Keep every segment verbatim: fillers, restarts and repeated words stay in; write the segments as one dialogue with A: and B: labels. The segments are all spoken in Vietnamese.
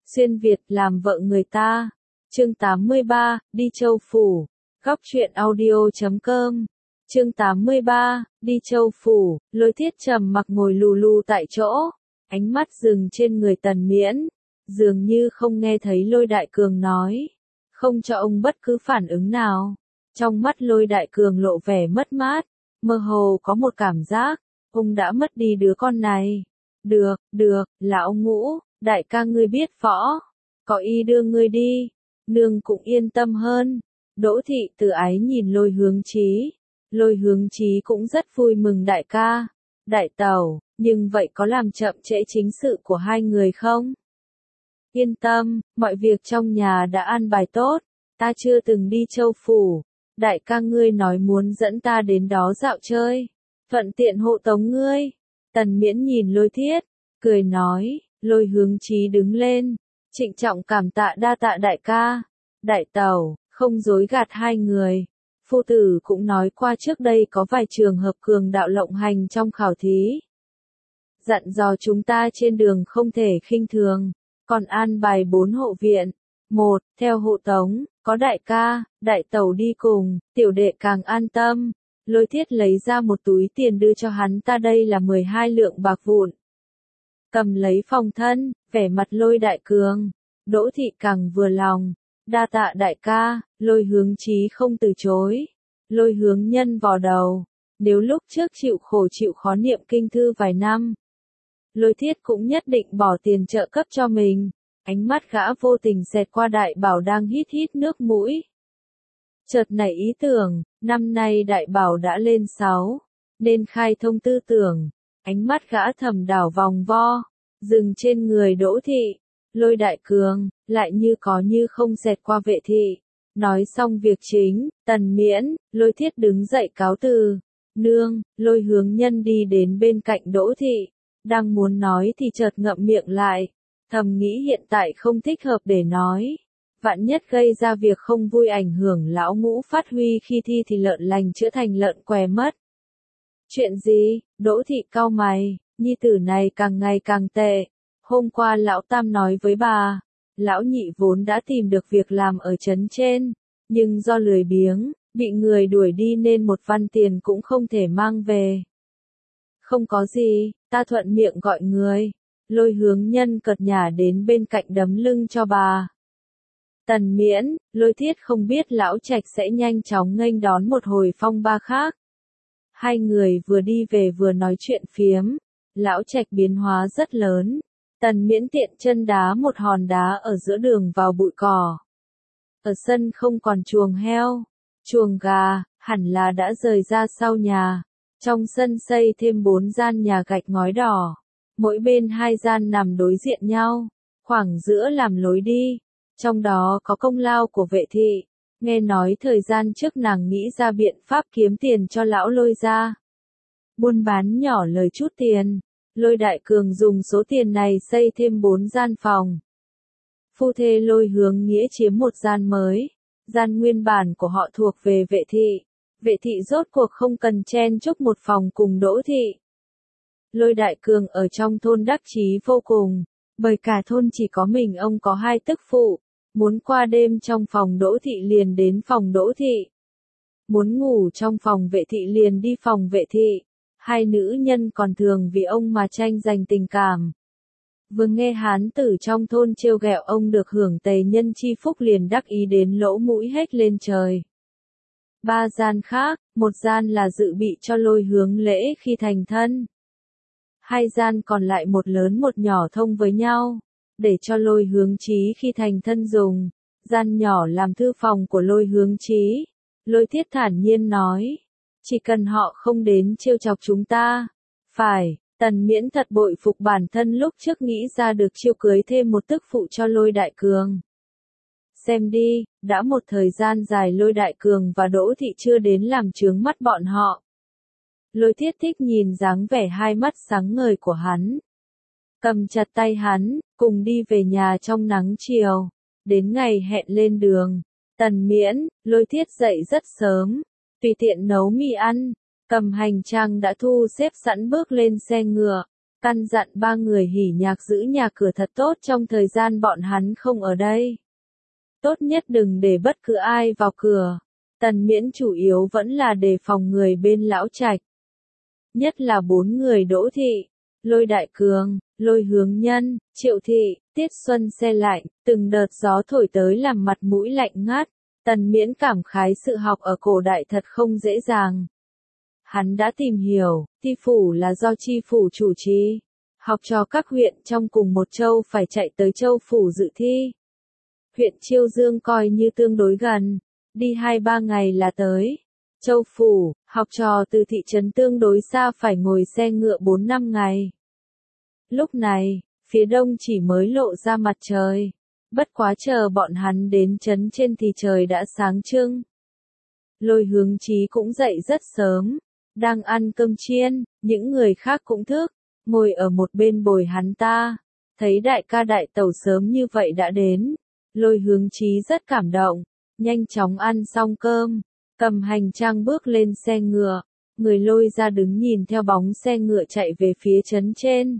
A: xuyên Việt làm vợ người ta. Chương tám mươi ba, đi châu phủ. Góc truyện audio chấm com. Chương tám mươi ba, đi châu phủ. Lôi Thiết trầm mặc ngồi lù lù tại chỗ, ánh mắt dừng trên người Tần Miễn, dường như không nghe thấy Lôi Đại Cường nói, không cho ông bất cứ phản ứng nào. Trong mắt Lôi Đại Cường lộ vẻ mất mát, mơ hồ có một cảm giác, ông đã mất đi đứa con này. Được, được, lão Ngũ, đại ca ngươi biết võ, có ý đưa ngươi đi, nương cũng yên tâm hơn. Đỗ Thị Từ Ái nhìn Lôi Hướng Chí, Lôi Hướng Chí cũng rất vui mừng đại ca, đại tẩu, nhưng vậy có làm chậm trễ chính sự của hai người không? Yên tâm, mọi việc trong nhà đã an bài tốt, ta chưa từng đi châu phủ, đại ca ngươi nói muốn dẫn ta đến đó dạo chơi, thuận tiện hộ tống ngươi. Tần Miễn nhìn Lôi Thiết, cười nói. Lôi Hướng Chí đứng lên, trịnh trọng cảm tạ đa tạ đại ca, đại tẩu, không dối gạt hai người. Phu tử cũng nói qua trước đây có vài trường hợp cường đạo lộng hành trong khảo thí. Dặn dò chúng ta trên đường không thể khinh thường, còn an bài bốn hộ viện. Một, theo hộ tống, có đại ca, đại tẩu đi cùng, tiểu đệ càng an tâm. Lôi Thiết lấy ra một túi tiền đưa cho hắn ta, đây là mười hai lượng bạc vụn. Cầm lấy phòng thân, vẻ mặt Lôi Đại Cường, Đỗ Thị càng vừa lòng, đa tạ đại ca. Lôi Hướng Chí không từ chối. Lôi Hướng Nhân vò đầu, nếu lúc trước chịu khổ chịu khó niệm kinh thư vài năm, Lôi Thiết cũng nhất định bỏ tiền trợ cấp cho mình. Ánh mắt gã vô tình xẹt qua Đại Bảo đang hít hít nước mũi. Chợt nảy ý tưởng, năm nay Đại Bảo đã lên sáu, nên khai thông tư tưởng. Ánh mắt gã thầm đảo vòng vo, dừng trên người Đỗ Thị. Lôi Đại Cường, lại như có như không xẹt qua Vệ Thị. Nói xong việc chính, Tần Miễn, Lôi Thiết đứng dậy cáo từ. Nương, Lôi Hướng Nhân đi đến bên cạnh Đỗ Thị, đang muốn nói thì chợt ngậm miệng lại, thầm nghĩ hiện tại không thích hợp để nói. Vạn nhất gây ra việc không vui ảnh hưởng lão Ngũ phát huy khi thi thì lợn lành chữa thành lợn què mất. Chuyện gì? Đỗ Thị cau mày, nhi tử này càng ngày càng tệ. Hôm qua lão Tam nói với bà, lão Nhị vốn đã tìm được việc làm ở trấn trên, nhưng do lười biếng, bị người đuổi đi nên một văn tiền cũng không thể mang về. Không có gì, ta thuận miệng gọi người. Lôi Hướng Nhân cợt nhả đến bên cạnh đấm lưng cho bà. Tần Miễn, Lôi Thiết không biết lão Trạch sẽ nhanh chóng nghênh đón một hồi phong ba khác. Hai người vừa đi về vừa nói chuyện phiếm, lão Trạch biến hóa rất lớn. Tần Miễn tiện chân đá một hòn đá ở giữa đường vào bụi cỏ. Ở sân không còn chuồng heo, chuồng gà, hẳn là đã rời ra sau nhà. Trong sân xây thêm bốn gian nhà gạch ngói đỏ, mỗi bên hai gian nằm đối diện nhau, khoảng giữa làm lối đi. Trong đó có công lao của Vệ Thị. Nghe nói thời gian trước nàng nghĩ ra biện pháp kiếm tiền cho lão Lôi ra. Buôn bán nhỏ lời chút tiền. Lôi Đại Cường dùng số tiền này xây thêm bốn gian phòng. Phu thê Lôi Hướng Nghĩa chiếm một gian mới. Gian nguyên bản của họ thuộc về Vệ Thị. Vệ Thị rốt cuộc không cần chen chúc một phòng cùng Đỗ Thị. Lôi Đại Cường ở trong thôn đắc chí vô cùng, bởi cả thôn chỉ có mình ông có hai tức phụ. Muốn qua đêm trong phòng Đỗ Thị liền đến phòng Đỗ Thị. Muốn ngủ trong phòng Vệ Thị liền đi phòng Vệ Thị. Hai nữ nhân còn thường vì ông mà tranh giành tình cảm. Vừa nghe hán tử trong thôn trêu ghẹo ông được hưởng tề nhân chi phúc liền đắc ý đến lỗ mũi hết lên trời. Ba gian khác, một gian là dự bị cho Lôi Hướng lễ khi thành thân. Hai gian còn lại một lớn một nhỏ thông với nhau, để cho Lôi Hướng Chí khi thành thân dùng. Gian nhỏ làm thư phòng của Lôi Hướng Chí. Lôi Thiết thản nhiên nói, chỉ cần họ không đến trêu chọc chúng ta. Phải, Tần Miễn thật bội phục bản thân lúc trước nghĩ ra được chiêu cưới thêm một tức phụ cho Lôi Đại Cường. Xem đi, đã một thời gian dài Lôi Đại Cường và Đỗ Thị chưa đến làm chướng mắt bọn họ. Lôi Thiết thích nhìn dáng vẻ hai mắt sáng ngời của hắn. Cầm chặt tay hắn, cùng đi về nhà trong nắng chiều. Đến ngày hẹn lên đường, Tần Miễn, Lôi Thiết dậy rất sớm, tùy tiện nấu mì ăn, cầm hành trang đã thu xếp sẵn bước lên xe ngựa. căn dặn ba người hỉ nhạc giữ nhà cửa thật tốt trong thời gian bọn hắn không ở đây. Tốt nhất đừng để bất cứ ai vào cửa. Tần Miễn chủ yếu vẫn là đề phòng người bên lão trạch. Nhất là bốn người Đỗ Thị, Lôi Đại Cường, Lôi Hướng Nhân, Triệu Thị, Tiết Xuân se lạnh, từng đợt gió thổi tới làm mặt mũi lạnh ngắt. Tần Miễn cảm khái sự học ở cổ đại thật không dễ dàng. Hắn đã tìm hiểu, thi phủ là do chi phủ chủ trì. Học trò các huyện trong cùng một châu phải chạy tới châu phủ dự thi. Huyện Chiêu Dương coi như tương đối gần, đi hai ba ngày là tới. Châu phủ, học trò từ thị trấn tương đối xa phải ngồi xe ngựa bốn năm ngày. Lúc này, phía đông chỉ mới lộ ra mặt trời. Bất quá chờ bọn hắn đến trấn trên thì trời đã sáng trưng. Lôi Hướng Chí cũng dậy rất sớm, đang ăn cơm chiên, những người khác cũng thức, ngồi ở một bên bồi hắn ta. Thấy đại ca đại tẩu sớm như vậy đã đến, Lôi Hướng Chí rất cảm động, nhanh chóng ăn xong cơm, cầm hành trang bước lên xe ngựa, người Lôi ra đứng nhìn theo bóng xe ngựa chạy về phía trấn trên.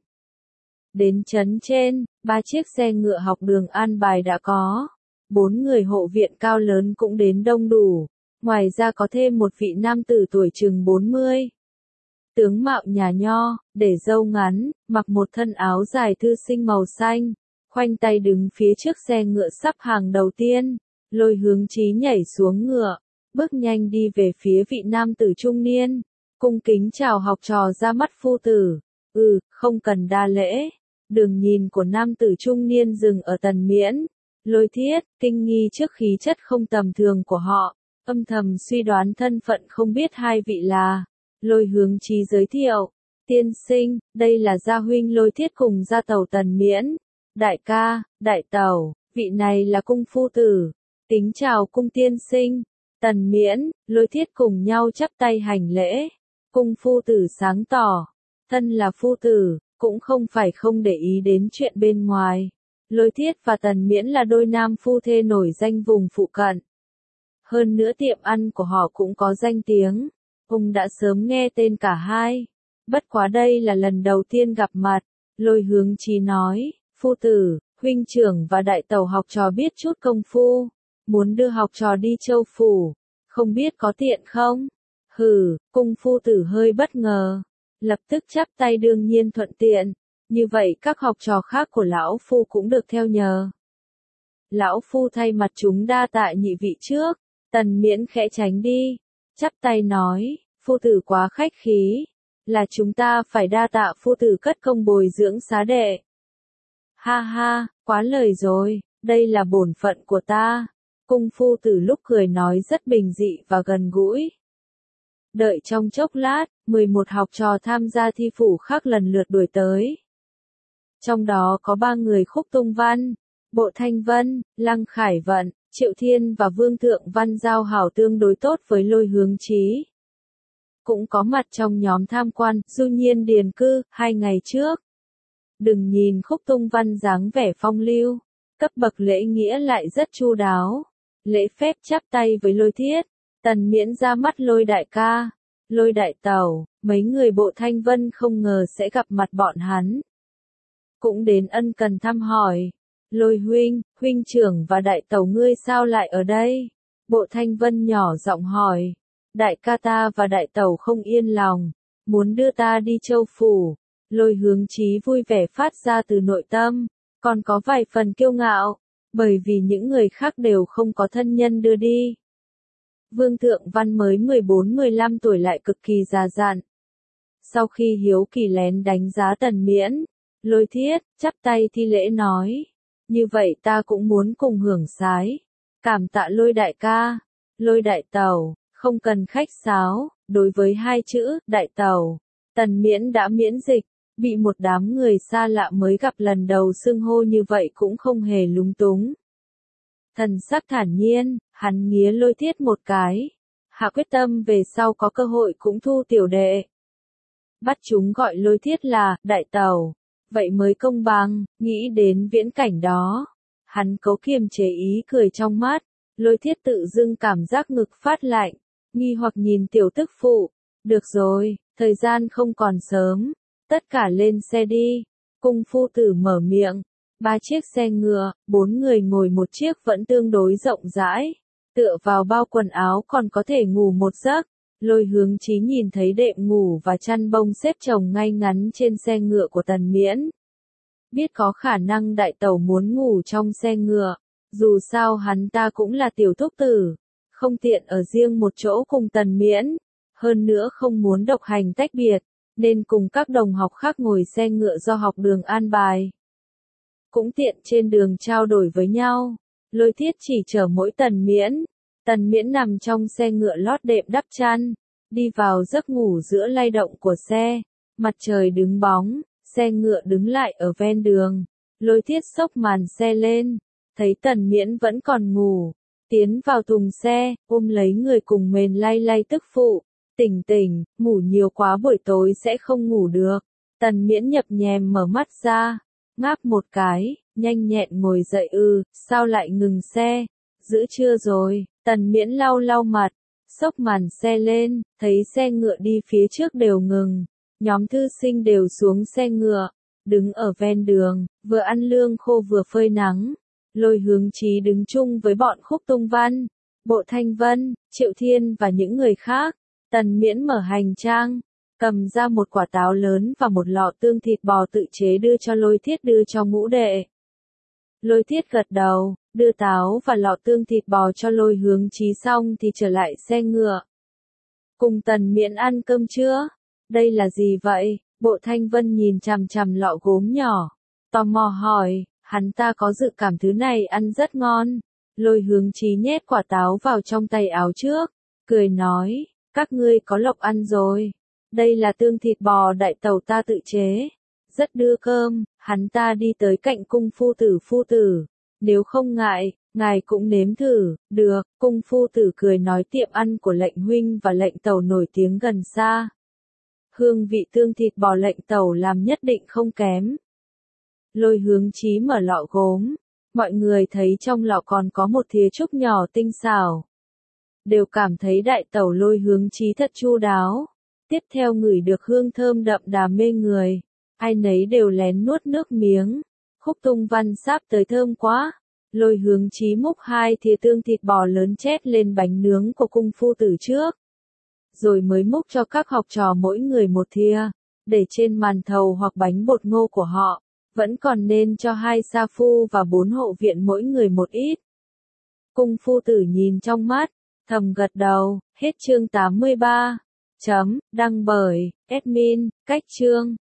A: Đến trấn trên, ba chiếc xe ngựa học đường an bài đã có, bốn người hộ viện cao lớn cũng đến đông đủ, ngoài ra có thêm một vị nam tử tuổi chừng bốn mươi. Tướng mạo nhà nho, để râu ngắn, mặc một thân áo dài thư sinh màu xanh, khoanh tay đứng phía trước xe ngựa sắp hàng đầu tiên. Lôi Hướng Chí nhảy xuống ngựa, bước nhanh đi về phía vị nam tử trung niên, cung kính chào học trò ra mắt phu tử. Ừ, không cần đa lễ. Đường nhìn của nam tử trung niên dừng ở Tần Miễn, Lôi Thiết, kinh nghi trước khí chất không tầm thường của họ, âm thầm suy đoán thân phận không biết hai vị là. Lôi Hướng Chí giới thiệu, tiên sinh, đây là gia huynh Lôi Thiết cùng gia tẩu Tần Miễn. Đại ca, đại tẩu, vị này là cung phu tử. Kính chào cung tiên sinh. Tần Miễn, Lôi Thiết cùng nhau chắp tay hành lễ. Cung phu tử sáng tỏ, thân là phu tử, cũng không phải không để ý đến chuyện bên ngoài. Lôi Thiết và Tần Miễn là đôi nam phu thê nổi danh vùng phụ cận. Hơn nữa tiệm ăn của họ cũng có danh tiếng. Ông đã sớm nghe tên cả hai. Bất quá đây là lần đầu tiên gặp mặt. Lôi Hướng Chí nói, phu tử, huynh trưởng và đại tẩu học trò biết chút công phu. Muốn đưa học trò đi châu phủ. Không biết có tiện không? Hừ, cung phu tử hơi bất ngờ. Lập tức chắp tay đương nhiên thuận tiện. Như vậy các học trò khác của lão phu cũng được theo nhờ. Lão phu thay mặt chúng đa tạ nhị vị trước. Tần Miễn khẽ tránh đi. Chắp tay nói, phu tử quá khách khí. Là chúng ta phải đa tạ phu tử cất công bồi dưỡng xá đệ. Ha ha, quá lời rồi, đây là bổn phận của ta. Cung phu tử lúc cười nói rất bình dị và gần gũi. Đợi trong chốc lát, mười một học trò tham gia thi phủ khác lần lượt đuổi tới. Trong đó có ba người Khúc Tung Văn, Bộ Thanh Vân, Lăng Khải Vận, Triệu Thiên và Vương Thượng Văn giao hảo tương đối tốt với Lôi Hướng Chí. Cũng có mặt trong nhóm tham quan, Du Nhiên Điền Cư, hai ngày trước. Đừng nhìn Khúc Tung Văn dáng vẻ phong lưu, cấp bậc lễ nghĩa lại rất chu đáo. Lễ phép chắp tay với Lôi Thiết, Tần Miễn ra mắt Lôi đại ca, Lôi đại tẩu, mấy người Bộ Thanh Vân không ngờ sẽ gặp mặt bọn hắn. Cũng đến ân cần thăm hỏi. Lôi huynh, huynh trưởng và đại tẩu ngươi sao lại ở đây? Bộ Thanh Vân nhỏ giọng hỏi. Đại ca ta và đại tẩu không yên lòng, muốn đưa ta đi châu phủ. Lôi Hướng Chí vui vẻ phát ra từ nội tâm, còn có vài phần kiêu ngạo, bởi vì những người khác đều không có thân nhân đưa đi. Vương Thượng Văn mới mười bốn mười lăm tuổi lại cực kỳ già dặn. Sau khi hiếu kỳ lén đánh giá Tần Miễn, Lôi Thiết chắp tay thi lễ nói, như vậy ta cũng muốn cùng hưởng sái. Cảm tạ Lôi đại ca, Lôi đại tẩu, không cần khách sáo. Đối với hai chữ đại tẩu, Tần Miễn đã miễn dịch, bị một đám người xa lạ mới gặp lần đầu xưng hô như vậy cũng không hề lúng túng. Thần sắc thản nhiên, hắn nghía Lôi Thiết một cái, hạ quyết tâm về sau có cơ hội cũng thu tiểu đệ. Bắt chúng gọi Lôi Thiết là đại tẩu, vậy mới công bằng. Nghĩ đến viễn cảnh đó, hắn cố kiềm chế ý cười trong mắt. Lôi Thiết tự dưng cảm giác ngực phát lạnh, nghi hoặc nhìn tiểu tức phụ. Được rồi, thời gian không còn sớm, Tất cả lên xe đi. Cung phu tử mở miệng. Ba chiếc xe ngựa, bốn người ngồi một chiếc vẫn tương đối rộng rãi. Tựa vào bao quần áo còn có thể ngủ một giấc. Lôi Hướng Chí nhìn thấy đệm ngủ và chăn bông xếp chồng ngay ngắn trên xe ngựa của Tần Miễn. Biết có khả năng đại tẩu muốn ngủ trong xe ngựa. Dù sao hắn ta cũng là tiểu thúc tử. Không tiện ở riêng một chỗ cùng Tần Miễn. Hơn nữa không muốn độc hành tách biệt. Nên cùng các đồng học khác ngồi xe ngựa do học đường an bài. Cũng tiện trên đường trao đổi với nhau. Lôi Thiết chỉ chở mỗi Tần Miễn. Tần Miễn nằm trong xe ngựa lót đệm đắp chăn. Đi vào giấc ngủ giữa lay động của xe. Mặt trời đứng bóng. Xe ngựa đứng lại ở ven đường. Lôi Thiết xốc màn xe lên. Thấy Tần Miễn vẫn còn ngủ. Tiến vào thùng xe, ôm lấy người cùng mền lay lay tức phụ. Tỉnh tỉnh, ngủ nhiều quá buổi tối sẽ không ngủ được. Tần Miễn nhập nhèm mở mắt ra. Ngáp một cái, nhanh nhẹn ngồi dậy. Ừ, sao lại ngừng xe? Giữa trưa rồi. Tần Miễn lau lau mặt. Xốc màn xe lên, thấy xe ngựa đi phía trước đều ngừng. Nhóm thư sinh đều xuống xe ngựa. Đứng ở ven đường, vừa ăn lương khô vừa phơi nắng. Lôi Hướng Chí đứng chung với bọn Khúc Tung Văn, Bộ Thanh Vân, Triệu Thiên và những người khác. Tần Miễn mở hành trang, cầm ra một quả táo lớn và một lọ tương thịt bò tự chế đưa cho Lôi Thiết đưa cho ngũ đệ. Lôi Thiết gật đầu, đưa táo và lọ tương thịt bò cho Lôi Hướng Chí xong thì trở lại xe ngựa. Cùng Tần Miễn ăn cơm trưa. Đây là gì vậy? Bộ Thanh Vân nhìn chằm chằm lọ gốm nhỏ. Tò mò hỏi, hắn ta có dự cảm thứ này ăn rất ngon. Lôi Hướng Chí nhét quả táo vào trong tay áo trước. Cười nói, các ngươi có lộc ăn rồi. Đây là tương thịt bò đại tẩu ta tự chế. Rất đưa cơm, hắn ta đi tới cạnh cung phu tử phu tử. Nếu không ngại, ngài cũng nếm thử. Được, cung phu tử cười nói tiệm ăn của lệnh huynh và lệnh tẩu nổi tiếng gần xa. Hương vị tương thịt bò lệnh tẩu làm nhất định không kém. Lôi Hướng Chí mở lọ gốm. Mọi người thấy trong lọ còn có một thìa trúc nhỏ tinh xảo. Đều cảm thấy đại tẩu Lôi Hướng Chí thật chu đáo. Tiếp theo ngửi được hương thơm đậm đà mê người. Ai nấy đều lén nuốt nước miếng. Khúc Tung Văn sáp tới thơm quá. Lôi Hướng Chí múc hai thìa tương thịt bò lớn chét lên bánh nướng của cung phu tử trước. Rồi mới múc cho các học trò mỗi người một thìa. Để trên màn thầu hoặc bánh bột ngô của họ. Vẫn còn nên cho hai sa phu và bốn hộ viện mỗi người một ít. Cung phu tử nhìn trong mắt, thầm gật đầu. Hết chương tám mươi ba. Chấm, đăng bởi, admin, cách chương.